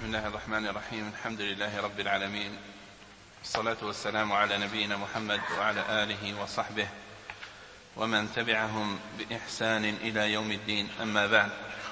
بسم الله الرحمن الرحيم. الحمد لله رب العالمين، الصلاة والسلام على نبينا محمد وعلى آله وصحبه ومن تبعهم بإحسان إلى يوم الدين. أما بعد،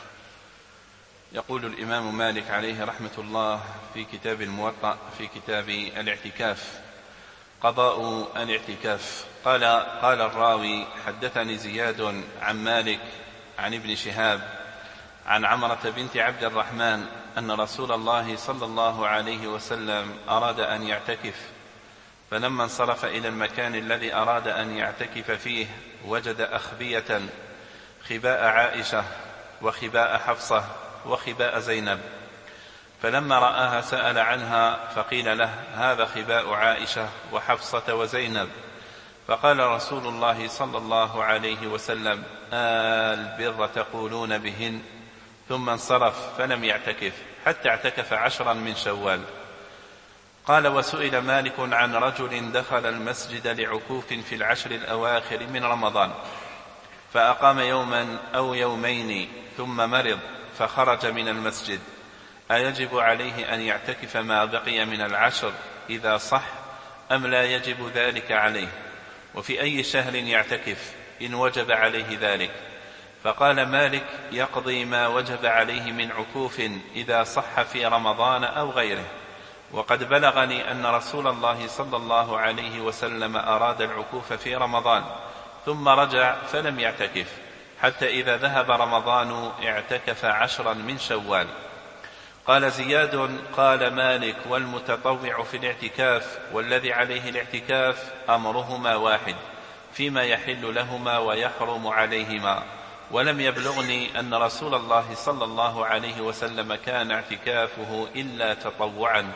يقول الإمام مالك عليه رحمة الله في كتاب الموطأ في كتاب الاعتكاف: قضاء الاعتكاف. قال الراوي: حدثني زياد عن مالك عن ابن شهاب عن عمرة بنت عبد الرحمن أن رسول الله صلى الله عليه وسلم أراد أن يعتكف، فلما انصرف إلى المكان الذي أراد أن يعتكف فيه وجد أخبية: خباء عائشة وخباء حفصة وخباء زينب، فلما رآها سأل عنها فقيل له: هذا خباء عائشة وحفصة وزينب. فقال رسول الله صلى الله عليه وسلم: البر تقولون بهن، ثم انصرف فلم يعتكف حتى اعتكف 10 من شوال. قال: وسئل مالك عن رجل دخل المسجد لعكوف في العشر الأواخر من رمضان، فأقام يوما أو يومين ثم مرض فخرج من المسجد، أيجب عليه أن يعتكف ما بقي من العشر إذا صح أم لا يجب ذلك عليه؟ وفي أي شهر يعتكف إن وجب عليه ذلك؟ فقال مالك: يقضي ما وجب عليه من عكوف إذا صح في رمضان أو غيره. وقد بلغني أن رسول الله صلى الله عليه وسلم أراد العكوف في رمضان ثم رجع فلم يعتكف حتى إذا ذهب رمضان اعتكف 10 من شوال. قال زياد: قال مالك: والمتطوع في الاعتكاف والذي عليه الاعتكاف أمرهما واحد فيما يحل لهما ويحرم عليهما، ولم يبلغني أن رسول الله صلى الله عليه وسلم كان اعتكافه إلا تطوعا.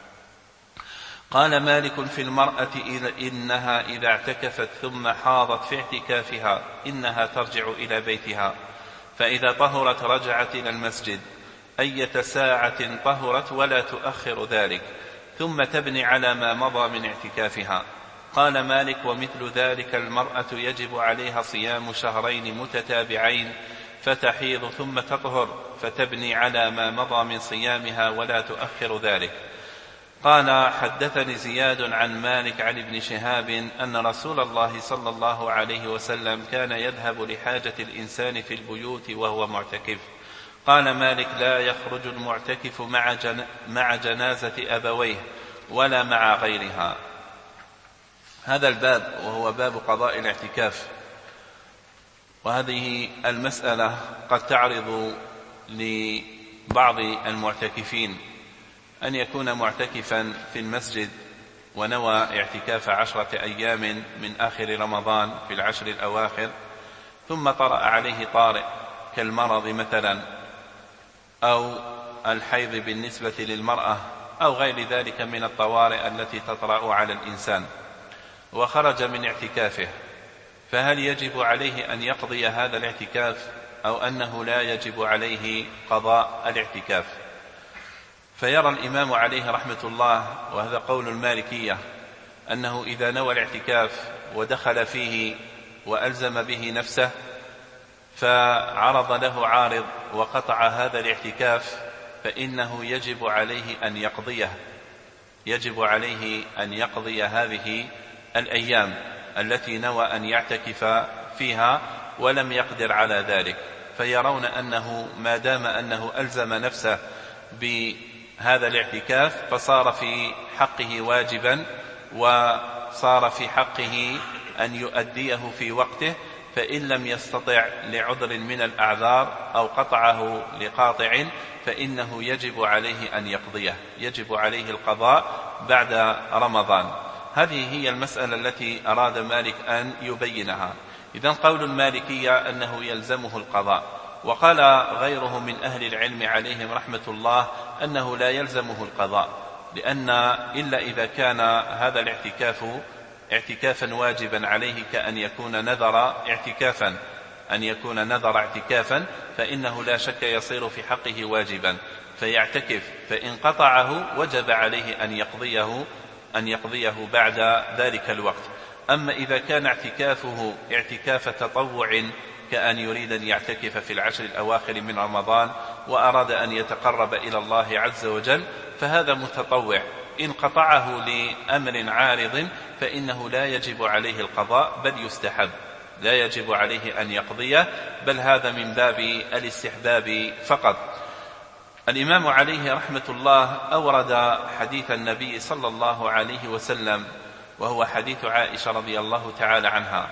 قال مالك: في المرأة إنها إذا اعتكفت ثم حاضت في اعتكافها إنها ترجع إلى بيتها، فإذا طهرت رجعت إلى المسجد أية ساعة طهرت ولا تؤخر ذلك، ثم تبني على ما مضى من اعتكافها. قال مالك: ومثل ذلك المرأة يجب عليها صيام 2 شهرين متتابعين، فتحيض ثم تطهر فتبني على ما مضى من صيامها ولا تؤخر ذلك. قال: حدثني زياد عن مالك عن ابن شهاب أن رسول الله صلى الله عليه وسلم كان يذهب لحاجة الإنسان في البيوت وهو معتكف. قال مالك: لا يخرج المعتكف مع جنازة أبويه ولا مع غيرها. هذا الباب وهو باب قضاء الاعتكاف، وهذه المسألة قد تعرض لبعض المعتكفين أن يكون معتكفا في المسجد ونوى اعتكاف 10 أيام من آخر رمضان في العشر الأواخر، ثم طرأ عليه طارئ كالمرض مثلا أو الحيض بالنسبة للمرأة أو غير ذلك من الطوارئ التي تطرأ على الإنسان، وخرج من اعتكافه، فهل يجب عليه أن يقضي هذا الاعتكاف أو أنه لا يجب عليه قضاء الاعتكاف؟ فيرى الإمام عليه رحمة الله، وهذا قول المالكية، أنه إذا نوى الاعتكاف ودخل فيه وألزم به نفسه فعرض له عارض وقطع هذا الاعتكاف فإنه يجب عليه أن يقضي هذه الأيام التي نوى أن يعتكف فيها ولم يقدر على ذلك. فيرون أنه ما دام أنه ألزم نفسه بهذا الاعتكاف فصار في حقه واجبا، وصار في حقه أن يؤديه في وقته، فإن لم يستطع لعذر من الأعذار أو قطعه لقاطع فإنه يجب عليه أن يقضيه، يجب عليه القضاء بعد رمضان. هذه هي المسألة التي أراد مالك أن يبينها. إذن قول المالكية أنه يلزمه القضاء، وقال غيره من أهل العلم عليهم رحمة الله أنه لا يلزمه القضاء، لأن إلا إذا كان هذا الاعتكاف اعتكافا واجبا عليه كأن يكون نذر اعتكافا فإنه لا شك يصير في حقه واجبا فيعتكف، فإن قطعه وجب عليه أن يقضيه بعد ذلك الوقت. أما إذا كان اعتكاف تطوع كأن يريد أن يعتكف في العشر الأواخر من رمضان وأراد أن يتقرب إلى الله عز وجل فهذا متطوع، إن قطعه لأمر عارض فإنه لا يجب عليه القضاء بل يستحب، لا يجب عليه أن يقضيه، بل هذا من باب الاستحباب فقط. الإمام عليه رحمة الله أورد حديث النبي صلى الله عليه وسلم، وهو حديث عائشة رضي الله تعالى عنها،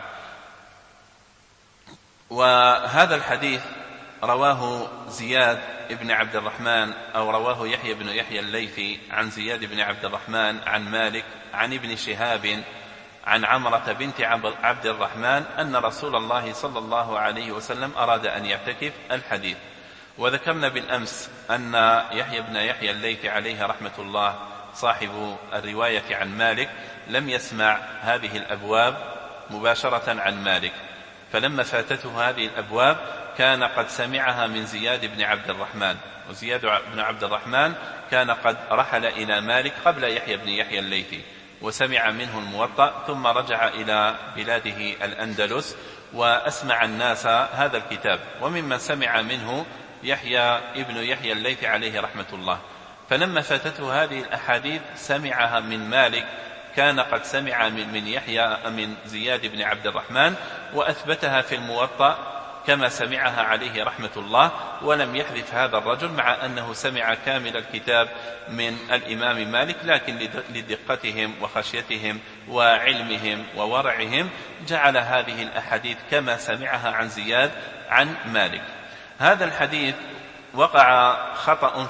وهذا الحديث رواه زياد بن عبد الرحمن، أو رواه يحيى بن يحيى الليثي عن زياد بن عبد الرحمن عن مالك عن ابن شهاب عن عمرة بنت عبد الرحمن أن رسول الله صلى الله عليه وسلم أراد أن يعتكف الحديث. وذكرنا بالأمس أن يحيى بن يحيى الليثي عليه رحمة الله صاحب الرواية عن مالك لم يسمع هذه الأبواب مباشرة عن مالك، فلما فاتته هذه الأبواب كان قد سمعها من زياد بن عبد الرحمن، وزياد بن عبد الرحمن كان قد رحل إلى مالك قبل يحيى بن يحيى الليثي وسمع منه الموطأ، ثم رجع إلى بلاده الأندلس وأسمع الناس هذا الكتاب، وممن سمع منه يحيى ابن يحيى الليثي عليه رحمة الله. فلما فاتته هذه الأحاديث سمعها من مالك، كان قد سمع من يحيى من زياد بن عبد الرحمن وأثبتها في الموطأ كما سمعها عليه رحمة الله، ولم يحذف هذا الرجل مع أنه سمع كامل الكتاب من الإمام مالك، لكن لدقتهم وخشيتهم وعلمهم وورعهم جعل هذه الأحاديث كما سمعها عن زياد عن مالك. هذا الحديث وقع خطأ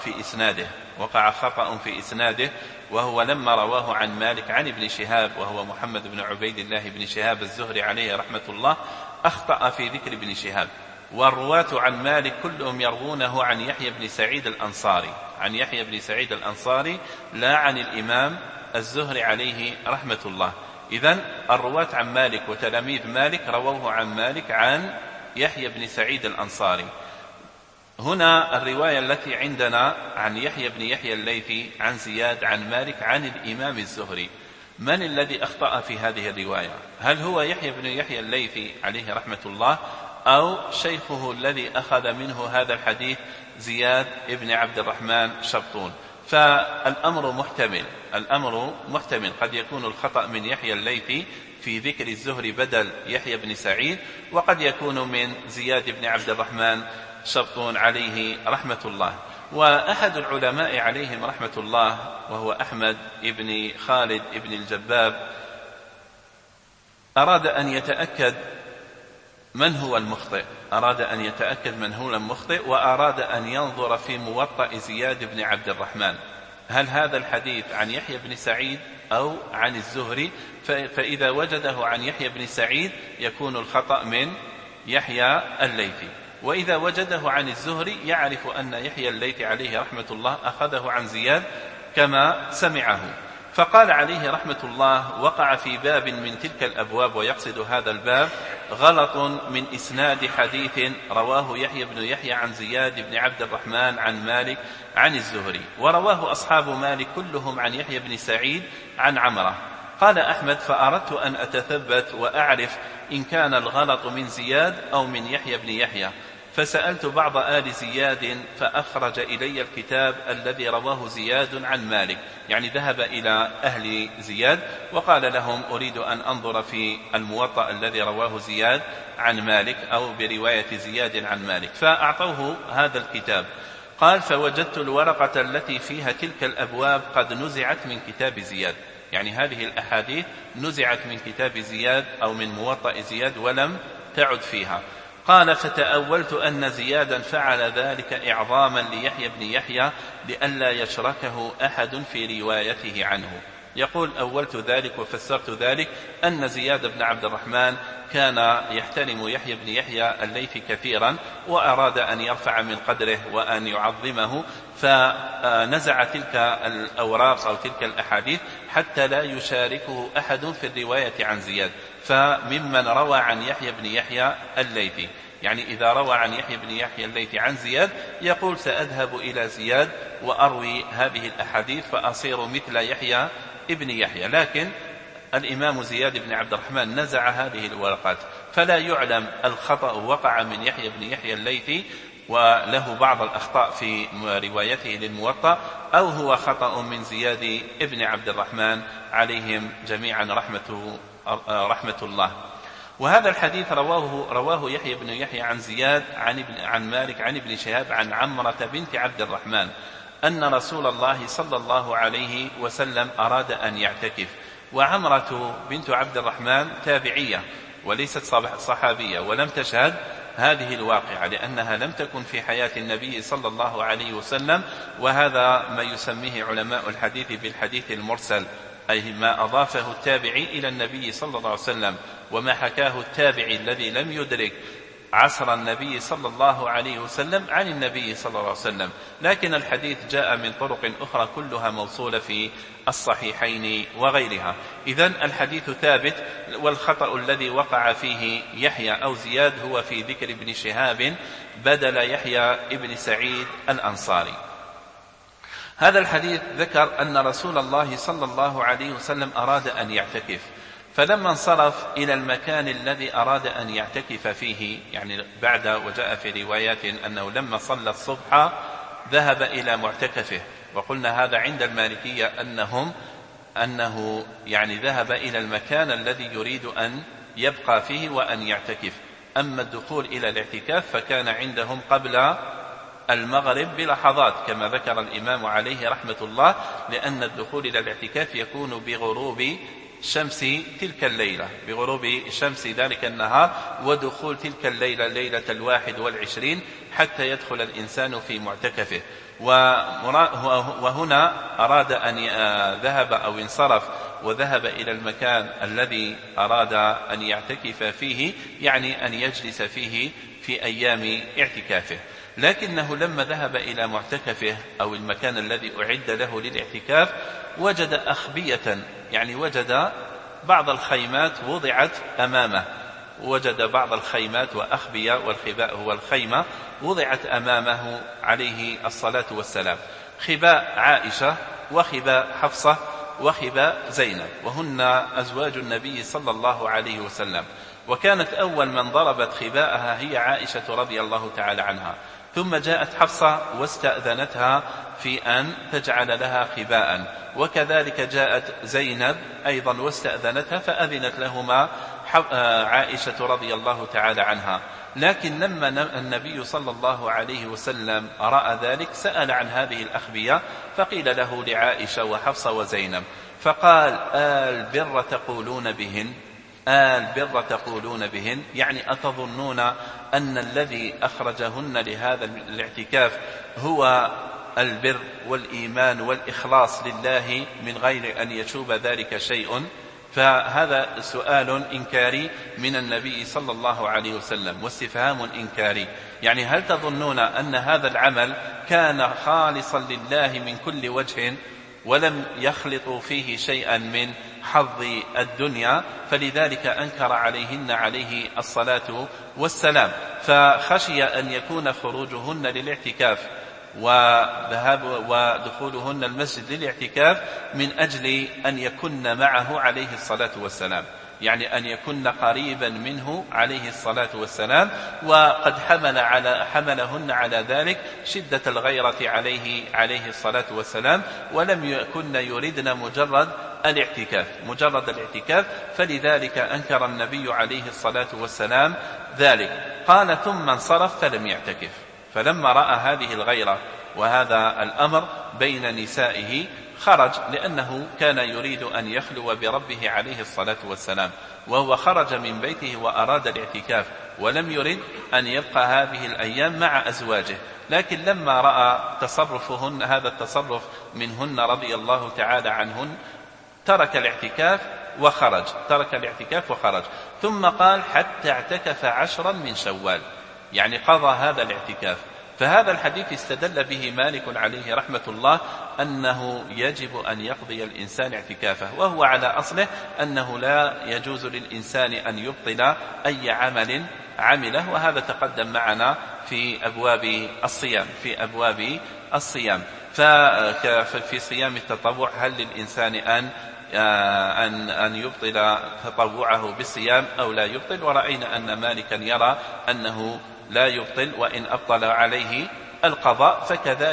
في إسناده، وهو لما رواه عن مالك عن ابن شهاب، وهو محمد بن عبيد الله بن شهاب الزهري عليه رحمة الله، أخطأ في ذكر ابن شهاب. والرواة عن مالك كلهم يروونه عن يحيى بن سعيد الأنصاري، لا عن الإمام الزهري عليه رحمة الله. إذن الرواة عن مالك وتلاميذ مالك رووه عن مالك عن يحيى بن سعيد الأنصاري. هنا الرواية التي عندنا عن يحيى بن يحيى الليثي عن زياد عن مالك عن الإمام الزهري، من الذي أخطأ في هذه الرواية؟ هل هو يحيى بن يحيى الليثي عليه رحمة الله، أو شيخه الذي أخذ منه هذا الحديث زياد بن عبد الرحمن شبطون؟ فالأمر محتمل، قد يكون الخطأ من يحيى الليثي في ذكر الزهري بدل يحيى بن سعيد، وقد يكون من زياد بن عبد الرحمن شبطون عليه رحمة الله. وأحد العلماء عليهم رحمة الله وهو أحمد بن خالد بن الجباب أراد أن يتأكد من هو المخطئ، وأراد أن ينظر في موطأ زياد بن عبد الرحمن، هل هذا الحديث عن يحيى بن سعيد أو عن الزهري؟ فإذا وجده عن يحيى بن سعيد يكون الخطأ من يحيى الليثي، وإذا وجده عن الزهري يعرف أن يحيى الليثي عليه رحمة الله أخذه عن زياد كما سمعه. فقال عليه رحمة الله: وقع في باب من تلك الأبواب، ويقصد هذا الباب، غلط من إسناد حديث رواه يحيى بن يحيى عن زياد بن عبد الرحمن عن مالك عن الزهري، ورواه أصحاب مالك كلهم عن يحيى بن سعيد عن عمرة. قال أحمد: فأردت أن أتثبت وأعرف إن كان الغلط من زياد أو من يحيى بن يحيى، فسألت بعض آل زياد فأخرج إلي الكتاب الذي رواه زياد عن مالك، يعني ذهب إلى أهل زياد وقال لهم: أريد أن أنظر في الموطأ الذي رواه زياد عن مالك أو برواية زياد عن مالك، فأعطوه هذا الكتاب. قال: فوجدت الورقة التي فيها تلك الأبواب قد نزعت من كتاب زياد، يعني هذه الأحاديث نزعت من كتاب زياد أو من موطأ زياد ولم تعد فيها. قال: فتأولت أن زيادا فعل ذلك إعظاما ليحيى بن يحيى لئلا يشركه أحد في روايته عنه. يقول: أولت ذلك وفسرت ذلك أن زياد بن عبد الرحمن كان يحترم يحيى بن يحيى الليثي كثيرا، وأراد أن يرفع من قدره وأن يعظمه، فنزع تلك الأوراق أو تلك الأحاديث حتى لا يشاركه أحد في الرواية عن زياد. فممن روى عن يحيى بن يحيى الليثي، يعني إذا روى عن يحيى بن يحيى الليثي عن زياد يقول: سأذهب إلى زياد وأروي هذه الأحاديث فأصير مثل يحيى ابن يحيى. لكن الإمام زياد بن عبد الرحمن نزع هذه الورقات، فلا يعلم الخطأ وقع من يحيى بن يحيى الليثي وله بعض الأخطاء في روايته للموطأ، أو هو خطأ من زياد ابن عبد الرحمن عليهم جميعا رحمة الله. وهذا الحديث رواه يحيى بن يحيى عن زياد عن مالك عن ابن شهاب عن عمرة بنت عبد الرحمن أن رسول الله صلى الله عليه وسلم أراد أن يعتكف. وعمرة بنت عبد الرحمن تابعية وليست صحابية، ولم تشهد هذه الواقعة لأنها لم تكن في حياة النبي صلى الله عليه وسلم، وهذا ما يسميه علماء الحديث بالحديث المرسل، أي ما أضافه التابعي إلى النبي صلى الله عليه وسلم وما حكاه التابعي الذي لم يدرك عصر النبي صلى الله عليه وسلم عن النبي صلى الله عليه وسلم. لكن الحديث جاء من طرق أخرى كلها موصولة في الصحيحين وغيرها. إذن الحديث ثابت، والخطأ الذي وقع فيه يحيى أو زياد هو في ذكر ابن شهاب بدل يحيى ابن سعيد الأنصاري. هذا الحديث ذكر أن رسول الله صلى الله عليه وسلم أراد أن يعتكف، فلما انصرف إلى المكان الذي أراد أن يعتكف فيه، يعني بعد، وجاء في روايات أنه لما صلى الصبح ذهب إلى معتكفه، وقلنا هذا عند المالكية أنه يعني ذهب إلى المكان الذي يريد أن يبقى فيه وأن يعتكف. أما الدخول إلى الاعتكاف فكان عندهم قبل المغرب بلحظات كما ذكر الإمام عليه رحمة الله، لأن الدخول إلى الاعتكاف يكون بغروب شمس تلك الليلة، بغروب شمس ذلك النهار، ودخول تلك الليلة ليلة 21 حتى يدخل الإنسان في معتكفه. وهنا أراد أن ذهب أو انصرف وذهب إلى المكان الذي أراد أن يعتكف فيه، يعني أن يجلس فيه في أيام اعتكافه. لكنه لما ذهب إلى معتكفه أو المكان الذي أعد له للاعتكاف وجد أخبية، يعني وجد بعض الخيمات وضعت أمامه، وجد بعض الخيمات وأخبية، والخباء هو الخيمة، وضعت أمامه عليه الصلاة والسلام، خباء عائشة وخباء حفصة وخباء زينب، وهن أزواج النبي صلى الله عليه وسلم. وكانت أول من ضربت خباءها هي عائشة رضي الله تعالى عنها، ثم جاءت حفصة واستأذنتها في أن تجعل لها خباء، وكذلك جاءت زينب أيضا واستأذنتها فأذنت لهما عائشة رضي الله تعالى عنها. لكن لما النبي صلى الله عليه وسلم رأى ذلك سأل عن هذه الأخبية، فقيل له لعائشة وحفصة وزينب، فقال: البر تقولون بهن، البر تقولون بهن، يعني أتظنون أن الذي أخرجهن لهذا الاعتكاف هو البر والإيمان والإخلاص لله من غير أن يشوب ذلك شيء؟ فهذا سؤال إنكاري من النبي صلى الله عليه وسلم، واستفهام إنكاري، يعني هل تظنون أن هذا العمل كان خالصا لله من كل وجه ولم يخلطوا فيه شيئا من حظ الدنيا؟ فلذلك أنكر عليهن عليه الصلاة والسلام، فخشي أن يكون خروجهن للاعتكاف ودخولهن المسجد للاعتكاف من أجل أن يكن معه عليه الصلاة والسلام، يعني أن يكن قريبا منه عليه الصلاة والسلام، وقد حملهن على ذلك شدة الغيرة عليه الصلاة والسلام، ولم يكن يردن مجرد الاعتكاف، فلذلك أنكر النبي عليه الصلاة والسلام ذلك. قال: ثم انصرف فلم يعتكف. فلما رأى هذه الغيرة وهذا الأمر بين نسائه خرج، لأنه كان يريد أن يخلو بربه عليه الصلاة والسلام، وهو خرج من بيته وأراد الاعتكاف ولم يرد أن يبقى هذه الأيام مع أزواجه. لكن لما رأى تصرفهن، هذا التصرف منهن رضي الله تعالى عنهن، ترك الاعتكاف وخرج. ثم قال: حتى اعتكف 10 من شوال، يعني قضى هذا الاعتكاف. فهذا الحديث استدل به مالك عليه رحمة الله أنه يجب أن يقضي الإنسان اعتكافه، وهو على أصله أنه لا يجوز للإنسان أن يبطل أي عمل عمله، وهذا تقدم معنا في أبواب الصيام. ففي صيام التطوع هل للإنسان أن يبطل تطوعه بالصيام أو لا يبطل؟ ورأينا أن مالكا يرى أنه لا يبطل، وإن أبطل عليه القضاء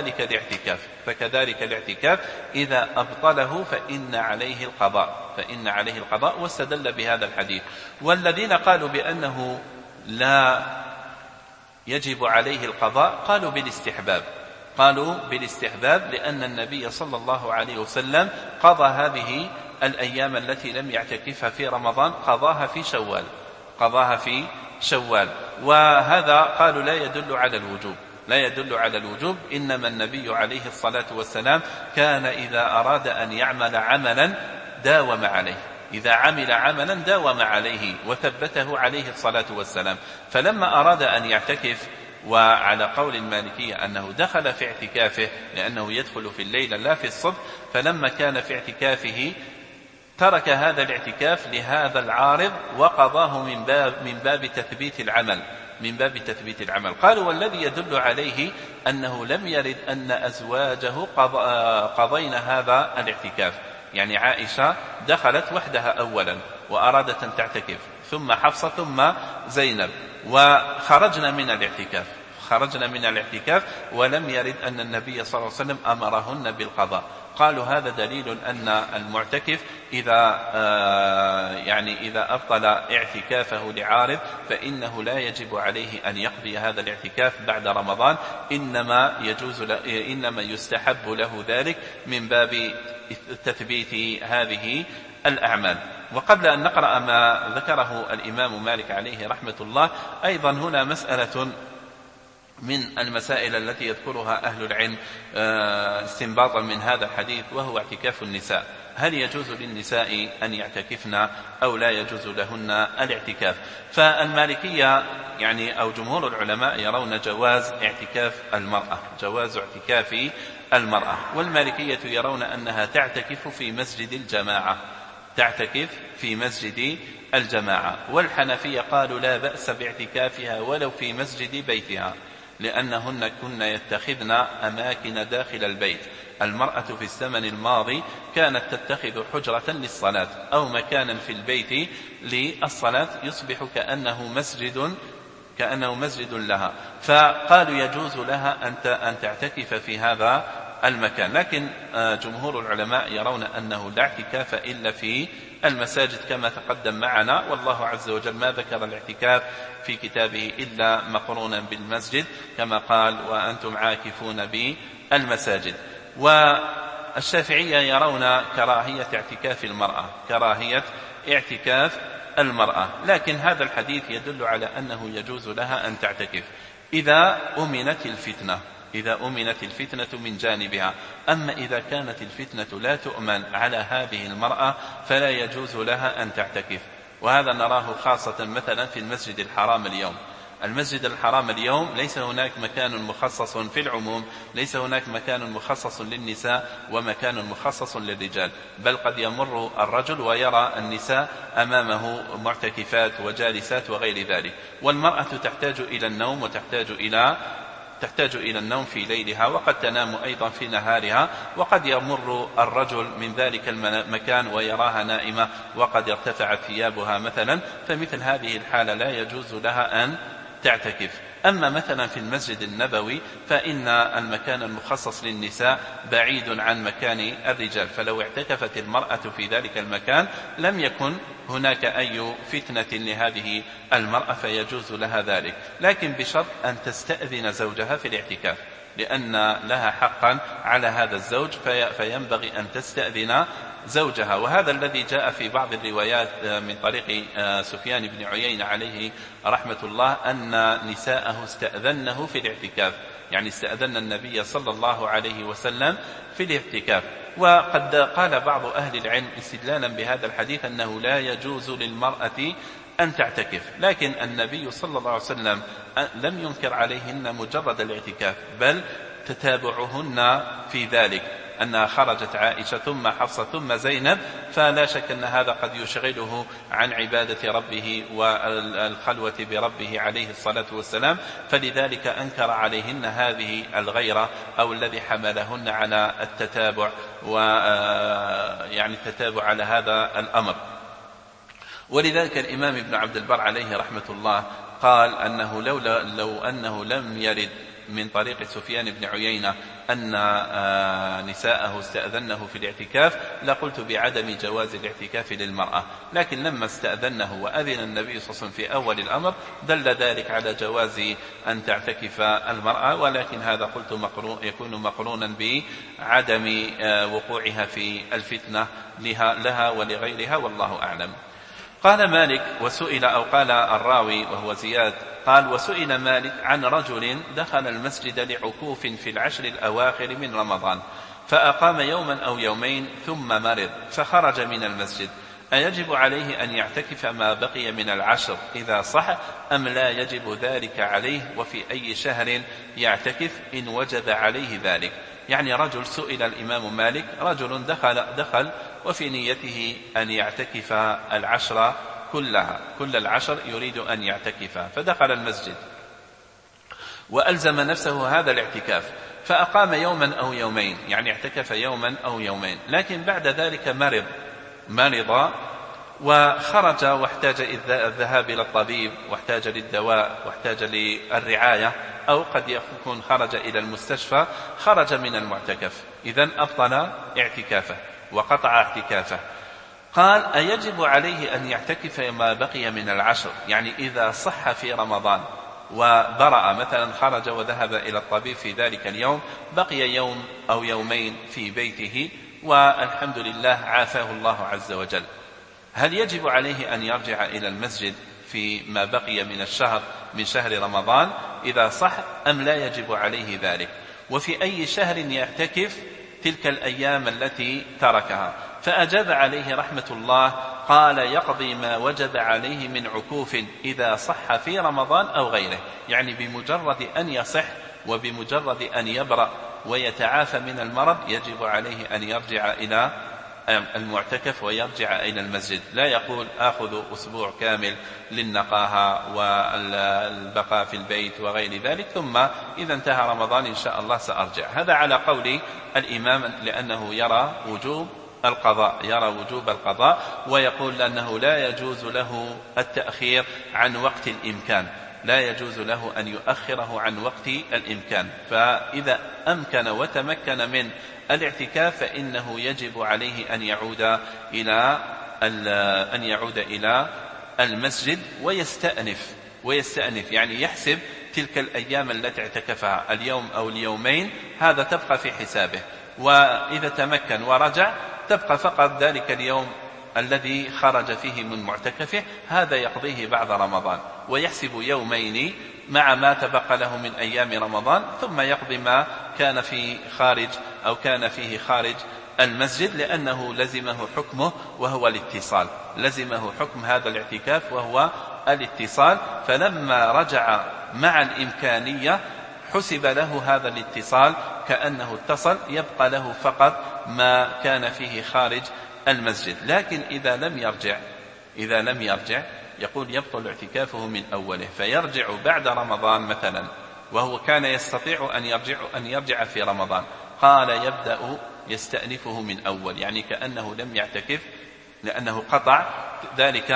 فكذلك الاعتكاف إذا أبطله فإن عليه القضاء واستدل بهذا الحديث. والذين قالوا بأنه لا يجب عليه القضاء قالوا بالاستحباب لأن النبي صلى الله عليه وسلم قضى هذه الأيام التي لم يعتكفها في رمضان قضاها في شوال. وهذا قالوا لا يدل على الوجوب، إنما النبي عليه الصلاة والسلام كان إذا أراد أن يعمل عملا داوم عليه وثبته عليه الصلاة والسلام. فلما أراد أن يعتكف، وعلى قول المالكية أنه دخل في اعتكافه لأنه يدخل في الليل لا في الصبح، فلما كان في اعتكافه ترك هذا الاعتكاف لهذا العارض وقضاه من باب تثبيت العمل. قالوا والذي يدل عليه أنه لم يرد أن أزواجه قضين هذا الاعتكاف، يعني عائشة دخلت وحدها أولا وأرادت أن تعتكف، ثم حفصة ثم زينب، وخرجنا من الاعتكاف ولم يرد أن النبي صلى الله عليه وسلم أمرهن بالقضاء. قالوا هذا دليل أن المعتكف إذا أبطل اعتكافه لعارض فإنه لا يجب عليه أن يقضي هذا الاعتكاف بعد رمضان، إنما يستحب له ذلك من باب تثبيت هذه الأعمال. وقبل أن نقرأ ما ذكره الإمام مالك عليه رحمة الله، أيضا هنا مسألة من المسائل التي يذكرها أهل العلم استنباطا من هذا الحديث، وهو اعتكاف النساء. هل يجوز للنساء أن يعتكفن أو لا يجوز لهن الاعتكاف؟ فالمالكية أو جمهور العلماء يرون جواز اعتكاف المرأة، والمالكية يرون أنها تعتكف في مسجد الجماعة، والحنفية قالوا لا بأس باعتكافها ولو في مسجد بيتها، لأنهن كن يتخذن أماكن داخل البيت. المرأة في الزمن الماضي كانت تتخذ حجرة للصلاة أو مكانا في البيت للصلاة يصبح كأنه مسجد لها، فقالوا يجوز لها أن تعتكف في هذا المكان. لكن جمهور العلماء يرون أنه لا اعتكاف إلا في المساجد كما تقدم معنا، والله عز وجل ما ذكر الاعتكاف في كتابه إلا مقرونا بالمسجد كما قال وأنتم عاكفون بالمساجد. والشافعية يرون كراهية اعتكاف المرأة، لكن هذا الحديث يدل على أنه يجوز لها أن تعتكف إذا أمنت الفتنة من جانبها. أما إذا كانت الفتنة لا تؤمن على هذه المرأة فلا يجوز لها أن تعتكف، وهذا نراه خاصة مثلا في المسجد الحرام اليوم ليس هناك مكان مخصص في العموم، ليس هناك مكان مخصص للنساء ومكان مخصص للرجال، بل قد يمر الرجل ويرى النساء أمامه معتكفات وجالسات وغير ذلك. والمرأة تحتاج إلى النوم تحتاج إلى النوم في ليلها، وقد تنام أيضا في نهارها، وقد يمر الرجل من ذلك المكان ويراها نائمة وقد ارتفعت ثيابها مثلا، فمثل هذه الحالة لا يجوز لها أن تعتكف. أما مثلا في المسجد النبوي فإن المكان المخصص للنساء بعيد عن مكان الرجال، فلو اعتكفت المرأة في ذلك المكان لم يكن هناك أي فتنة لهذه المرأة فيجوز لها ذلك، لكن بشرط أن تستأذن زوجها في الاعتكاف، لأن لها حقا على هذا الزوج فينبغي أن تستأذن زوجها. وهذا الذي جاء في بعض الروايات من طريق سفيان بن عيينة عليه رحمة الله أن نساءه استأذنه في الاعتكاف، يعني استأذن النبي صلى الله عليه وسلم في الاعتكاف. وقد قال بعض أهل العلم استدلالا بهذا الحديث أنه لا يجوز للمرأة أن تعتكف، لكن النبي صلى الله عليه وسلم لم ينكر عليهن مجرد الاعتكاف، بل تتابعهن في ذلك، أنها خرجت عائشة ثم حفصة ثم زينب، فلا شك أن هذا قد يشغله عن عبادة ربه والخلوة بربه عليه الصلاة والسلام، فلذلك أنكر عليهن هذه الغيرة أو الذي حملهن على التتابع التتابع على هذا الأمر. ولذلك الإمام ابن عبد البر عليه رحمة الله قال أنه لو أنه لم يرد من طريق سفيان بن عيينة أن نساءه استأذنه في الاعتكاف لقلت بعدم جواز الاعتكاف للمرأة، لكن لما استأذنه وأذن النبي صلى الله عليه وسلم في أول الأمر دل ذلك على جواز أن تعتكف المرأة، ولكن هذا قلت يكون مقرونا بعدم وقوعها في الفتنة لها ولغيرها، والله أعلم. قال مالك وسئل، أو قال الراوي وهو زياد قال وسئل مالك عن رجل دخل المسجد لعكوف في العشر الأواخر من رمضان فأقام يوما أو يومين ثم مرض فخرج من المسجد، أيجب عليه أن يعتكف ما بقي من العشر إذا صح أم لا يجب ذلك عليه، وفي أي شهر يعتكف إن وجب عليه ذلك؟ يعني رجل سئل الإمام مالك، رجل دخل وفي نيته أن يعتكف العشر كلها، كل العشر يريد أن يعتكف، فدخل المسجد وألزم نفسه هذا الاعتكاف فأقام يوما أو يومين، يعني اعتكف يوما أو يومين، لكن بعد ذلك مرض وخرج واحتاج الذهاب إلى الطبيب واحتاج للدواء واحتاج للرعاية، أو قد يكون خرج إلى المستشفى، خرج من المعتكف، إذن أبطل اعتكافه وقطع اعتكافه. قال أيجب عليه أن يعتكف ما بقي من العشر، يعني إذا صح في رمضان وبرأ مثلا خرج وذهب إلى الطبيب في ذلك اليوم، بقي يوم أو يومين في بيته والحمد لله عافاه الله عز وجل، هل يجب عليه أن يرجع إلى المسجد في ما بقي من الشهر من شهر رمضان إذا صح أم لا يجب عليه ذلك؟ وفي أي شهر يعتكف تلك الأيام التي تركها؟ فأجاب عليه رحمة الله قال يقضي ما وجب عليه من عكوف إذا صح في رمضان أو غيره، يعني بمجرد أن يصح وبمجرد أن يبرأ ويتعافى من المرض يجب عليه أن يرجع إلى المعتكف ويرجع إلى المسجد، لا يقول آخذ أسبوع كامل للنقاهة والبقاء في البيت وغير ذلك ثم إذا انتهى رمضان إن شاء الله سأرجع. هذا على قول الإمام لأنه يرى وجوب القضاء ويقول أنه لا يجوز له التأخير عن وقت الإمكان، لا يجوز له أن يؤخره عن وقت الإمكان، فإذا أمكن وتمكن من الاعتكاف فإنه يجب عليه أن يعود إلى المسجد ويستأنف، يعني يحسب تلك الأيام التي اعتكفها اليوم أو اليومين، هذا تبقى في حسابه، وإذا تمكن ورجع تبقى فقط ذلك اليوم الذي خرج فيه من معتكفه، هذا يقضيه بعد رمضان، ويحسب يومين مع ما تبقى له من أيام رمضان، ثم يقضي ما كان فيه خارج المسجد، لأنه لزمه حكمه وهو الاتصال، لزمه حكم هذا الاعتكاف وهو الاتصال، فلما رجع مع الإمكانية حسب له هذا الاتصال كأنه اتصل، يبقى له فقط ما كان فيه خارج المسجد. لكن إذا لم يرجع يقول يبطل اعتكافه من أوله، فيرجع بعد رمضان مثلا وهو كان يستطيع أن يرجع في رمضان، قال يبدأ يستأنفه من أول، يعني كأنه لم يعتكف لأنه قطع ذلك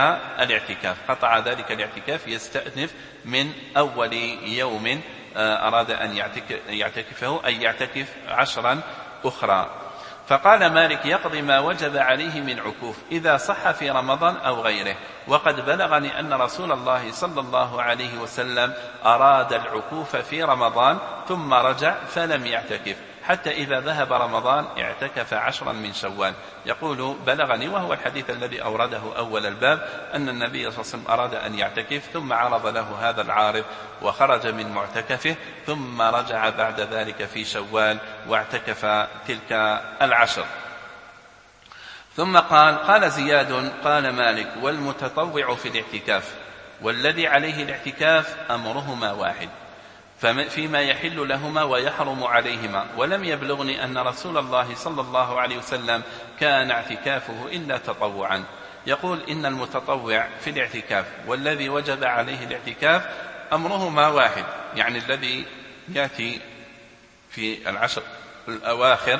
الاعتكاف، يستأنف من أول يوم أراد أن يعتكفه، أي يعتكف 10 أخرى. فقال مالك يقضي ما وجب عليه من عكوف إذا صح في رمضان أو غيره، وقد بلغني أن رسول الله صلى الله عليه وسلم أراد العكوف في رمضان ثم رجع فلم يعتكف حتى إذا ذهب رمضان اعتكف 10 من شوال. يقول بلغني، وهو الحديث الذي أورده أول الباب، أن النبي صلى الله عليه وسلم أراد أن يعتكف ثم عرض له هذا العارض وخرج من معتكفه، ثم رجع بعد ذلك في شوال واعتكف تلك 10. ثم قال زياد قال مالك والمتطوع في الاعتكاف والذي عليه الاعتكاف أمرهما واحد فيما يحل لهما ويحرم عليهما، ولم يبلغني أن رسول الله صلى الله عليه وسلم كان اعتكافه إلا تطوعا. يقول إن المتطوع في الاعتكاف والذي وجب عليه الاعتكاف أمرهما واحد، يعني الذي يأتي في 10 الأواخر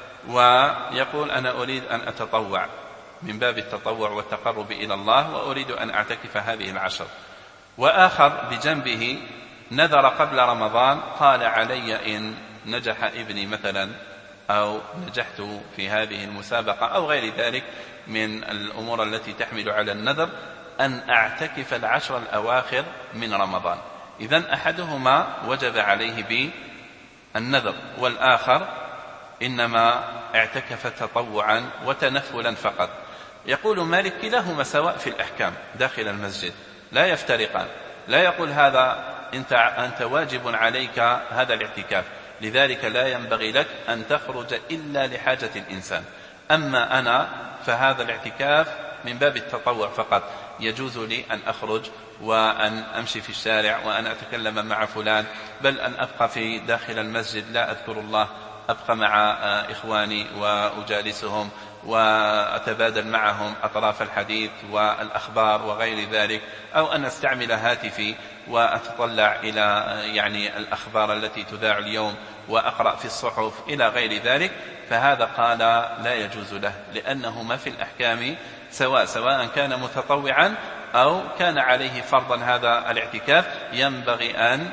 ويقول أنا أريد أن أتطوع من باب التطوع والتقرب إلى الله وأريد أن أعتكف هذه 10، وآخر بجنبه نذر قبل رمضان قال علي إن نجح ابني مثلا أو نجحت في هذه المسابقة أو غير ذلك من الأمور التي تحمل على النذر أن أعتكف العشر الأواخر من رمضان. إذن أحدهما وجب عليه بالنذر، والآخر إنما اعتكف تطوعا وتنفلا فقط. يقول مالك كلاهما سواء في الأحكام داخل المسجد، لا يفترقان، لا يقول هذا أنت واجب عليك هذا الاعتكاف، لذلك لا ينبغي لك أن تخرج إلا لحاجة الإنسان، أما أنا فهذا الاعتكاف من باب التطوع فقط، يجوز لي أن أخرج وأن أمشي في الشارع وأن أتكلم مع فلان، بل أن أبقى في داخل المسجد لا أذكر الله، أبقى مع إخواني وأجالسهم وأتبادل معهم أطراف الحديث والأخبار وغير ذلك، أو أن أستعمل هاتفي وأتطلع إلى الأخبار التي تذاع اليوم وأقرأ في الصحف إلى غير ذلك. فهذا قال لا يجوز له، لأنهما في الأحكام سواء كان متطوعا أو كان عليه فرضا هذا الاعتكاف، ينبغي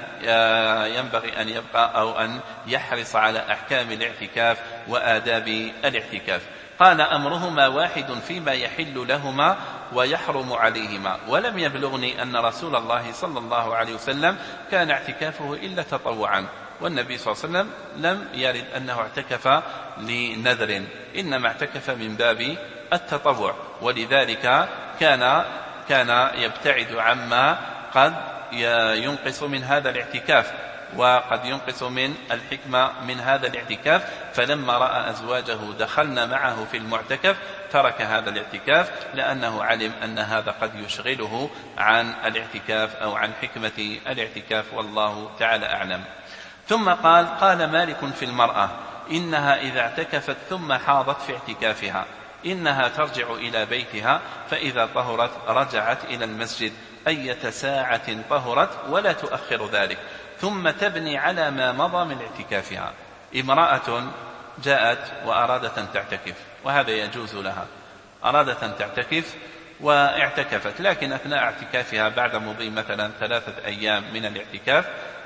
أن يبقى أو أن يحرص على أحكام الاعتكاف وآداب الاعتكاف. قال أمرهما واحد فيما يحل لهما ويحرم عليهما، ولم يبلغني أن رسول الله صلى الله عليه وسلم كان اعتكافه إلا تطوعا، والنبي صلى الله عليه وسلم لم يرد أنه اعتكف لنذر، إنما اعتكف من باب التطوع، ولذلك كان يبتعد عما قد ينقص من هذا الاعتكاف وقد ينقص من الحكمة من هذا الاعتكاف. فلما رأى أزواجه دخلنا معه في المعتكف ترك هذا الاعتكاف، لأنه علم أن هذا قد يشغله عن الاعتكاف أو عن حكمة الاعتكاف، والله تعالى أعلم. ثم قال مالك في المرأة إنها إذا اعتكفت ثم حاضت في اعتكافها إنها ترجع إلى بيتها، فإذا طهرت رجعت إلى المسجد أية ساعة طهرت ولا تؤخر ذلك، ثم تبني على ما مضى من اعتكافها. امرأة جاءت وأرادت أن تعتكف، وهذا يجوز لها، أرادت أن تعتكف واعتكفت، لكن أثناء اعتكافها بعد مضي مثلا 3 أيام من الاعتكاف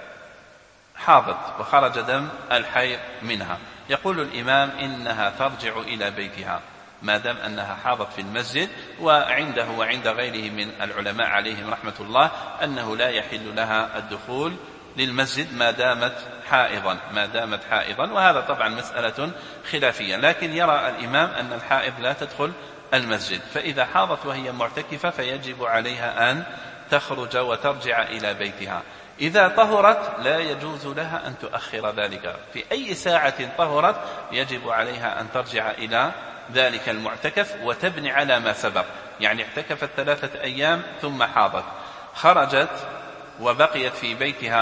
حاضت وخرج دم الحيض منها. يقول الإمام إنها ترجع إلى بيتها ما دام أنها حاضت في المسجد، وعنده وعند غيره من العلماء عليهم رحمة الله أنه لا يحل لها الدخول للمسجد ما دامت حائضا، وهذا طبعا مسألة خلافية، لكن يرى الإمام أن الحائض لا تدخل المسجد، فإذا حاضت وهي معتكفة فيجب عليها أن تخرج وترجع إلى بيتها. إذا طهرت لا يجوز لها أن تؤخر ذلك، في أي ساعة طهرت يجب عليها أن ترجع إلى ذلك المعتكف وتبني على ما سبق، يعني اعتكفت 3 أيام ثم حاضت، خرجت وبقيت في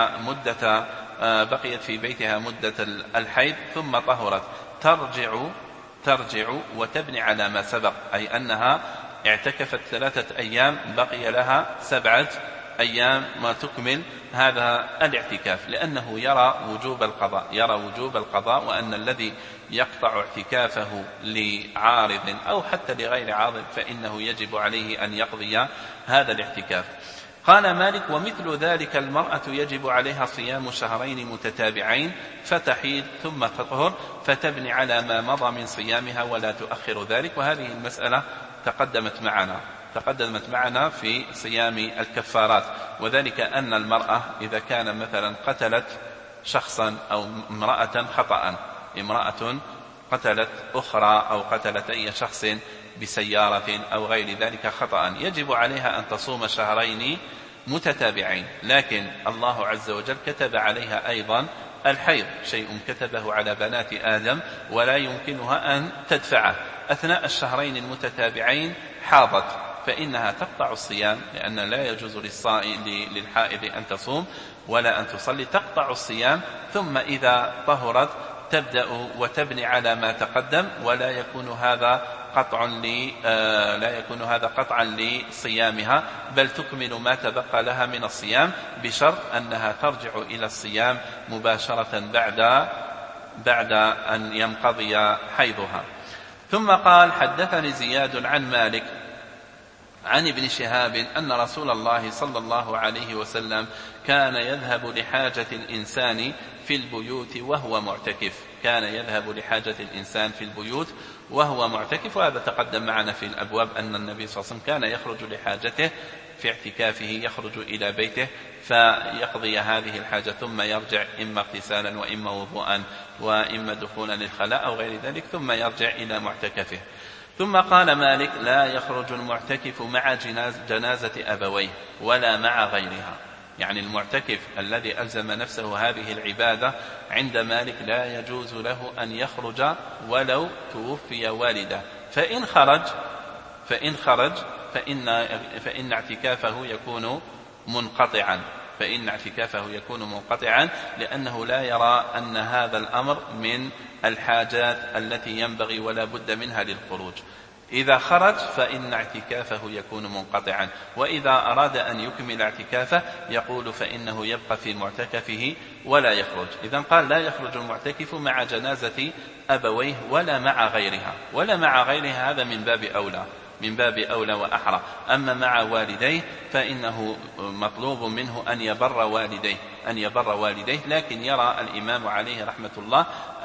بيتها مدة الحيض ثم طهرت، ترجع وتبني على ما سبق، أي أنها اعتكفت 3 أيام بقي لها 7 أيام ما تكمل هذا الاعتكاف، لأنه يرى وجوب القضاء وأن الذي يقطع اعتكافه لعارض أو حتى لغير عارض فإنه يجب عليه أن يقضي هذا الاعتكاف. قال مالك ومثل ذلك المرأة يجب عليها صيام 2 شهرين متتابعين، فتحيض ثم تطهر فتبني على ما مضى من صيامها ولا تؤخر ذلك، وهذه المسألة تقدمت معنا في صيام الكفارات، وذلك أن المرأة إذا كان مثلا قتلت شخصا أو امرأة خطأ، امرأة قتلت أخرى أو قتلت أي شخص بسيارة أو غير ذلك خطأ، يجب عليها أن تصوم 2 شهرين متتابعين، لكن الله عز وجل كتب عليها أيضا الحيض، شيء كتبه على بنات آدم ولا يمكنها أن تدفعه. أثناء 2 شهرين المتتابعين حاضت فإنها تقطع الصيام، لأن لا يجوز للحائض أن تصوم ولا أن تصلي، تقطع الصيام، ثم إذا طهرت تبدأ وتبني على ما تقدم، ولا يكون هذا قطعا لصيامها، بل تكمل ما تبقى لها من الصيام، بشرط أنها ترجع إلى الصيام مباشرة بعد أن ينقضي حيضها. ثم قال حدثني زياد عن مالك عن ابن شهاب أن رسول الله صلى الله عليه وسلم كان يذهب لحاجة الإنسان في البيوت وهو معتكف. كان يذهب لحاجة الإنسان في البيوت وهو معتكف، وهذا تقدم معنا في الأبواب أن النبي صلى الله عليه وسلم كان يخرج لحاجته في اعتكافه، يخرج إلى بيته فيقضي هذه الحاجة ثم يرجع إما اغتسالا وإما وضوءا وإما دخولا للخلاء أو غير ذلك، ثم يرجع إلى معتكفه. ثم قال مالك: لا يخرج المعتكف مع جنازة أبويه ولا مع غيرها. يعني المعتكف الذي ألزم نفسه هذه العبادة عند مالك لا يجوز له أن يخرج ولو توفي والده، فإن خرج فإن اعتكافه يكون منقطعا، لأنه لا يرى أن هذا الأمر من الحاجات التي ينبغي ولا بد منها للخروج. إذا خرج فإن اعتكافه يكون منقطعا، وإذا أراد أن يكمل اعتكافه يقول فإنه يبقى في معتكفه ولا يخرج. إذن قال: لا يخرج المعتكف مع جنازة أبويه ولا مع غيرها، هذا من باب أولى وأحرى. أما مع والديه فإنه مطلوب منه أن يبر والديه، لكن يرى الإمام عليه رحمة الله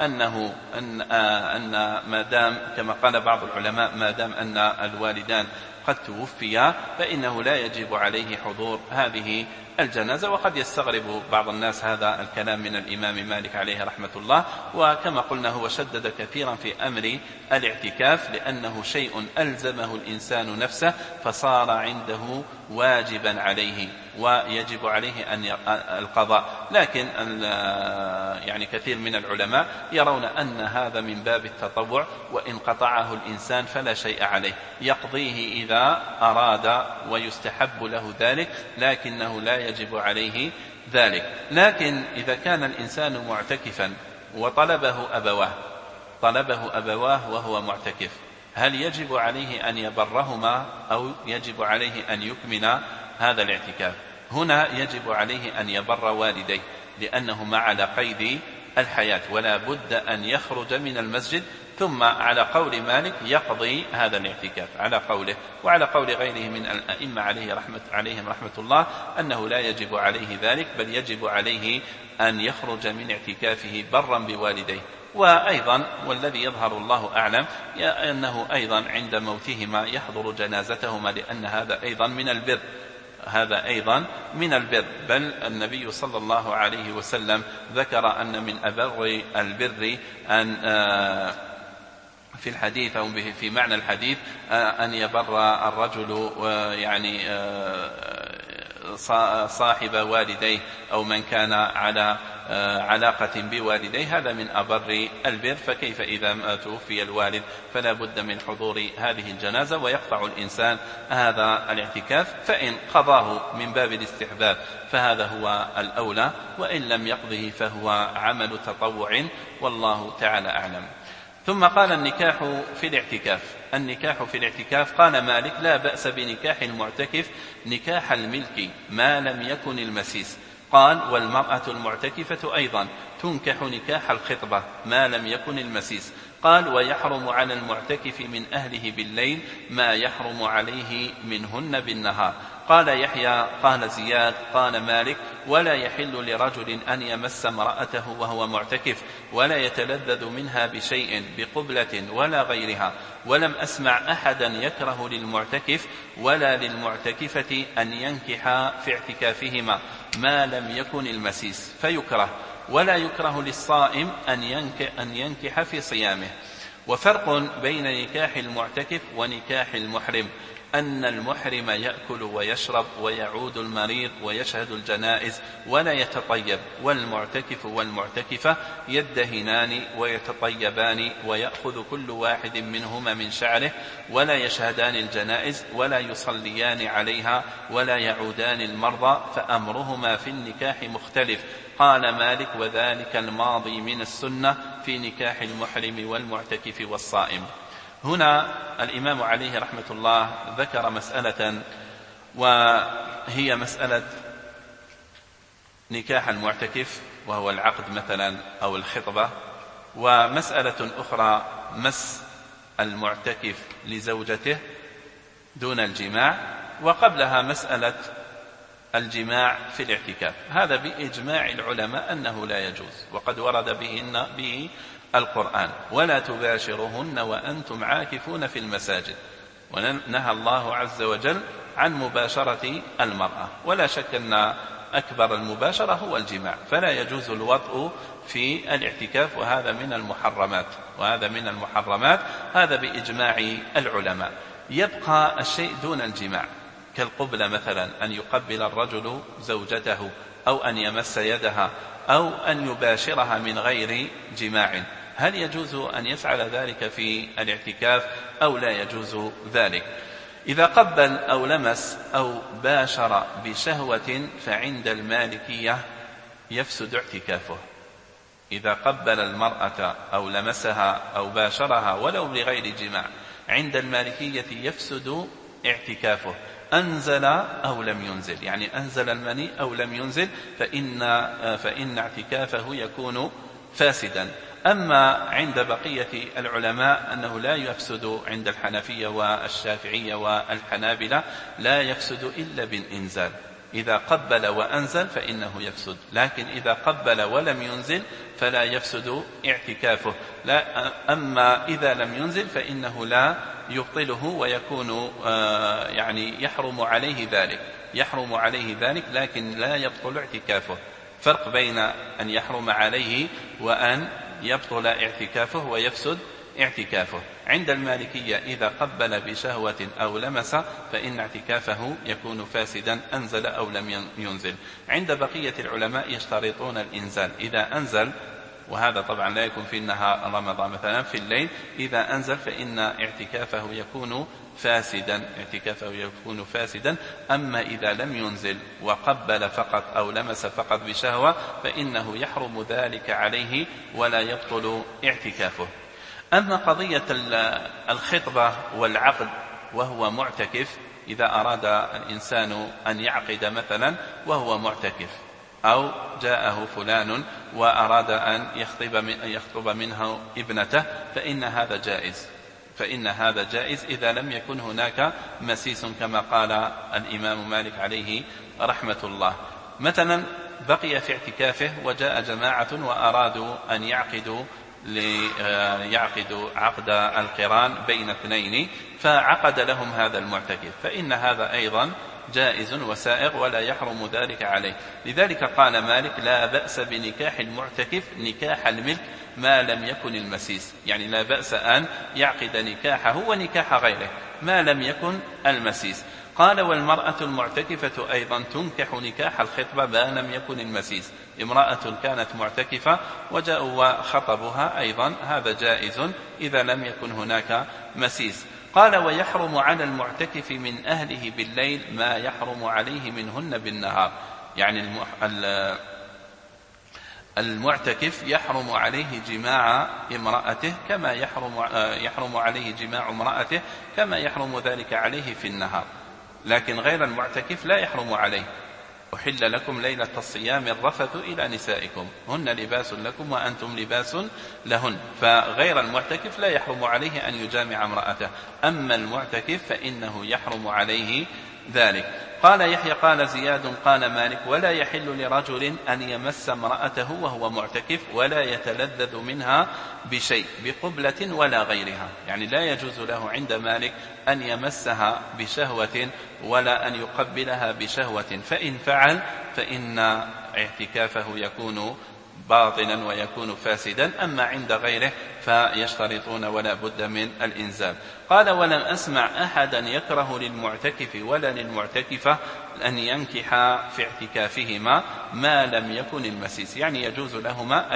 أن ما دام كما قال بعض العلماء ما دام أن الوالدان قد توفيا فإنه لا يجب عليه حضور هذه الجنازة. وقد يستغرب بعض الناس هذا الكلام من الإمام مالك عليه رحمة الله، وكما قلنا هو شدد كثيرا في أمر الاعتكاف لأنه شيء ألزمه الإنسان نفسه فصار عنده واجبا عليه ويجب عليه أن القضاء. لكن يعني كثير من العلماء يرون أن هذا من باب التطوع، وإن قطعه الإنسان فلا شيء عليه، يقضيه إذا أراد ويستحب له ذلك، لكنه لا يجب عليه ذلك. لكن إذا كان الإنسان معتكفا وطلبه أبواه وهو معتكف، هل يجب عليه أن يبرهما أو يجب عليه أن يكمل هذا الاعتكاف؟ هنا يجب عليه أن يبر والديه لأنهما على قيد الحياة، ولا بد أن يخرج من المسجد، ثم على قول مالك يقضي هذا الاعتكاف على قوله، وعلى قول غيره من الأئمة عليهم رحمة الله أنه لا يجب عليه ذلك، بل يجب عليه أن يخرج من اعتكافه برا بوالديه. وأيضا والذي يظهر الله أعلم أنه أيضا عند موتهما يحضر جنازتهما، لأن هذا أيضا من البر. بل النبي صلى الله عليه وسلم ذكر أن من أبر البر أن في الحديث أو في معنى الحديث أن يبر الرجل يعني صاحب والديه أو من كان على علاقة بوالديه، هذا من أبر البر. فكيف إذا توفي الوالد فلا بد من حضور هذه الجنازة ويقطع الإنسان هذا الاعتكاف، فإن قضاه من باب الاستحباب فهذا هو الأولى، وإن لم يقضه فهو عمل تطوع، والله تعالى أعلم. ثم قال: النكاح في الاعتكاف قال مالك: لا بأس بنكاح المعتكف نكاح الملك ما لم يكن المسيس. قال: والمرأة المعتكفة أيضا تنكح نكاح الخطبة ما لم يكن المسيس. قال: ويحرم على المعتكف من أهله بالليل ما يحرم عليه منهن بالنهار. قال يحيى قال زياد قال مالك: ولا يحل لرجل أن يمس امرأته وهو معتكف ولا يتلذذ منها بشيء بقبلة ولا غيرها. ولم أسمع أحدا يكره للمعتكف ولا للمعتكفة أن ينكح في اعتكافهما ما لم يكن المسيس فيكره، ولا يكره للصائم أن ينكح في صيامه. وفرق بين نكاح المعتكف ونكاح المحرم أن المحرم يأكل ويشرب ويعود المريض ويشهد الجنائز ولا يتطيب، والمعتكف والمعتكفة يدهنان ويتطيبان ويأخذ كل واحد منهما من شعره، ولا يشهدان الجنائز ولا يصليان عليها ولا يعودان المرضى، فأمرهما في النكاح مختلف. قال مالك: وذلك الماضي من السنة في نكاح المحرم والمعتكف والصائم. هنا الإمام عليه رحمة الله ذكر مسألة، وهي مسألة نكاح المعتكف وهو العقد مثلا أو الخطبة، ومسألة أخرى مس المعتكف لزوجته دون الجماع، وقبلها مسألة الجماع في الاعتكاف، هذا بإجماع العلماء أنه لا يجوز، وقد ورد به القرآن: ولا تباشرهن وأنتم عاكفون في المساجد. ونهى الله عز وجل عن مباشرة المرأة، ولا شك أن أكبر المباشرة هو الجماع، فلا يجوز الوطء في الاعتكاف، وهذا من المحرمات، هذا بإجماع العلماء. يبقى الشيء دون الجماع كالقبلة مثلا، أن يقبل الرجل زوجته أو أن يمس يدها أو أن يباشرها من غير جماع، هل يجوز أن يفعل ذلك في الاعتكاف أو لا يجوز ذلك؟ إذا قبل أو لمس أو باشر بشهوة فعند المالكية يفسد اعتكافه. إذا قبل المرأة أو لمسها أو باشرها ولو بغير جماع عند المالكية يفسد اعتكافه، أنزل أو لم ينزل، يعني أنزل المني أو لم ينزل فإن اعتكافه يكون فاسدا. أما عند بقية العلماء أنه لا يفسد، عند الحنفية والشافعية والحنابلة لا يفسد إلا بالإنزال، إذا قبل وأنزل فإنه يفسد، لكن إذا قبل ولم ينزل فلا يفسد اعتكافه. أما إذا لم ينزل فإنه لا يبطله ويكون يعني يحرم عليه ذلك لكن لا يبطل اعتكافه. فرق بين أن يحرم عليه وأن يبطل اعتكافه ويفسد اعتكافه. عند المالكية إذا قبل بشهوة أو لمس فإن اعتكافه يكون فاسدا، أنزل أو لم ينزل. عند بقية العلماء يشترطون الإنزال، إذا أنزل، وهذا طبعا لا يكون في النهار رمضان مثلا، في الليل إذا أنزل فإن اعتكافه يكون فاسدا. أما إذا لم ينزل وقبل فقط أو لمس فقط بشهوة فإنه يحرم ذلك عليه ولا يبطل اعتكافه. أما قضية الخطبة والعقد وهو معتكف، إذا أراد الإنسان أن يعقد مثلا وهو معتكف، أو جاءه فلان وأراد أن يخطب منه ابنته، فإن هذا جائز إذا لم يكن هناك مسيس كما قال الإمام مالك عليه رحمة الله. مثلا بقي في اعتكافه وجاء جماعة وأرادوا أن يعقدوا عقد القران بين اثنين، فعقد لهم هذا المعتكف، فإن هذا أيضا جائز وسائغ ولا يحرم ذلك عليه. لذلك قال مالك: لا بأس بنكاح المعتكف نكاح الملك ما لم يكن المسيس، يعني لا بأس أن يعقد نكاحه ونكاح غيره ما لم يكن المسيس. قال: والمرأة المعتكفة أيضا تنكح نكاح الخطبة ما لم يكن المسيس، امرأة كانت معتكفة وجاءوا وخطبها أيضا، هذا جائز إذا لم يكن هناك مسيس. قال: ويحرم على المعتكف من أهله بالليل ما يحرم عليه منهن بالنهار، يعني المعتكف يحرم عليه جماع امرأته كما يحرم عليه جماع امرأته كما يحرم ذلك عليه في النهار، لكن غير المعتكف لا يحرم عليه. أحل لكم ليلة الصيام الرفث إلى نسائكم هن لباس لكم وأنتم لباس لهن، فغير المعتكف لا يحرم عليه أن يجامع امرأته، أما المعتكف فإنه يحرم عليه ذلك. قال يحيى: قال زياد: قال مالك: ولا يحل لرجل أن يمس امرأته وهو معتكف ولا يتلذذ منها بشيء بقبلة ولا غيرها، يعني لا يجوز له عند مالك أن يمسها بشهوة ولا أن يقبلها بشهوة، فإن فعل فإن اعتكافه يكون باطلا ويكون فاسدا. أما عند غيره فيشترطون ولا بد من الإنزال. قال: ولم أسمع أحدا يكره للمعتكف ولا للمعتكفة أن ينكح في اعتكافهما ما لم يكن المسيس، يعني يجوز لهما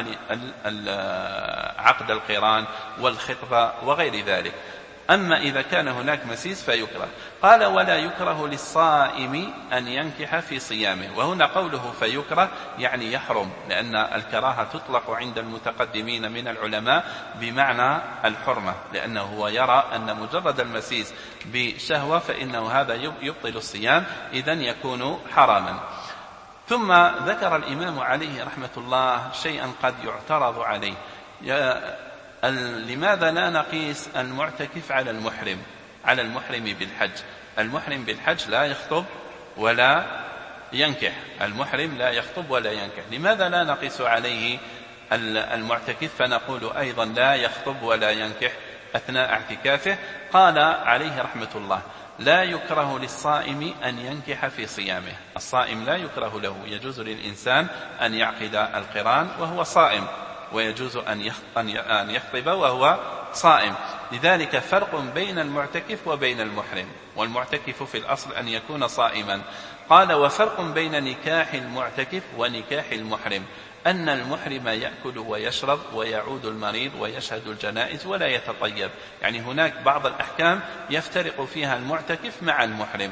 عقد القران والخطبة وغير ذلك. أما إذا كان هناك مسيس فيكره. قال: ولا يكره للصائم أن ينكح في صيامه، وهنا قوله فيكره يعني يحرم، لأن الكراهة تطلق عند المتقدمين من العلماء بمعنى الحرمة، لأنه هو يرى أن مجرد المسيس بشهوة فإنه هذا يبطل الصيام، إذن يكون حراما. ثم ذكر الإمام عليه رحمة الله شيئا قد يعترض عليه: لماذا لا نقيس المعتكف على المحرم؟ على المحرم بالحج. المحرم بالحج لا يخطب ولا ينكح، المحرم لا يخطب ولا ينكح. لماذا لا نقيس عليه المعتكف فنقول أيضا لا يخطب ولا ينكح أثناء اعتكافه؟ قال عليه رحمة الله: لا يكره للصائم أن ينكح في صيامه. الصائم لا يكره له، يجوز للإنسان أن يعقد القران وهو صائم، ويجوز أن يخطب وهو صائم. لذلك فرق بين المعتكف وبين المحرم، والمعتكف في الأصل أن يكون صائما. قال: وفرق بين نكاح المعتكف ونكاح المحرم أن المحرم يأكل ويشرب ويعود المريض ويشهد الجنائز ولا يتطيب. يعني هناك بعض الأحكام يفترق فيها المعتكف مع المحرم.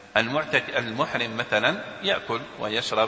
المحرم مثلا يأكل ويشرب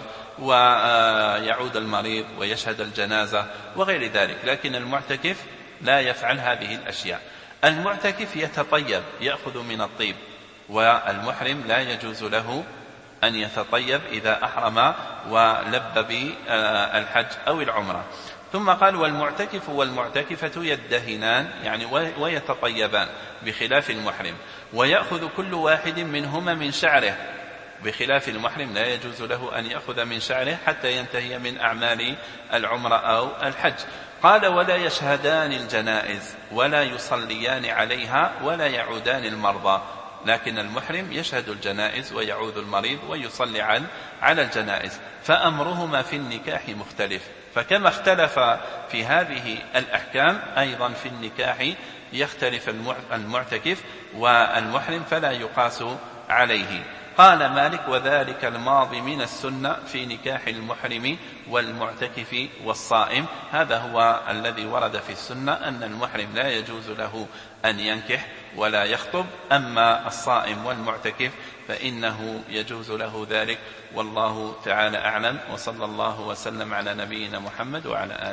ويعود المريض ويشهد الجنازة وغير ذلك، لكن المعتكف لا يفعل هذه الأشياء. المعتكف يتطيب، يأخذ من الطيب، والمحرم لا يجوز له أن يتطيب إذا أحرم ولب بالحج أو العمرة. ثم قال: والمعتكف والمعتكفة يدهنان، يعني ويتطيبان، بخلاف المحرم، ويأخذ كل واحد منهما من شعره، بخلاف المحرم لا يجوز له أن يأخذ من شعره حتى ينتهي من أعمال العمرة أو الحج. قال: ولا يشهدان الجنائز ولا يصليان عليها ولا يعودان المرضى. لكن المحرم يشهد الجنائز ويعود المريض ويصلي على الجنائز، فأمرهما في النكاح مختلف. فكما اختلف في هذه الأحكام أيضا في النكاح يختلف المعتكف والمحرم، فلا يقاس عليه. قال مالك: وذلك الماضي من السنة في نكاح المحرم والمعتكف والصائم. هذا هو الذي ورد في السنة، أن المحرم لا يجوز له أن ينكح ولا يخطب، أما الصائم والمعتكف فإنه يجوز له ذلك. والله تعالى أعلم، وصلى الله وسلم على نبينا محمد وعلى آله.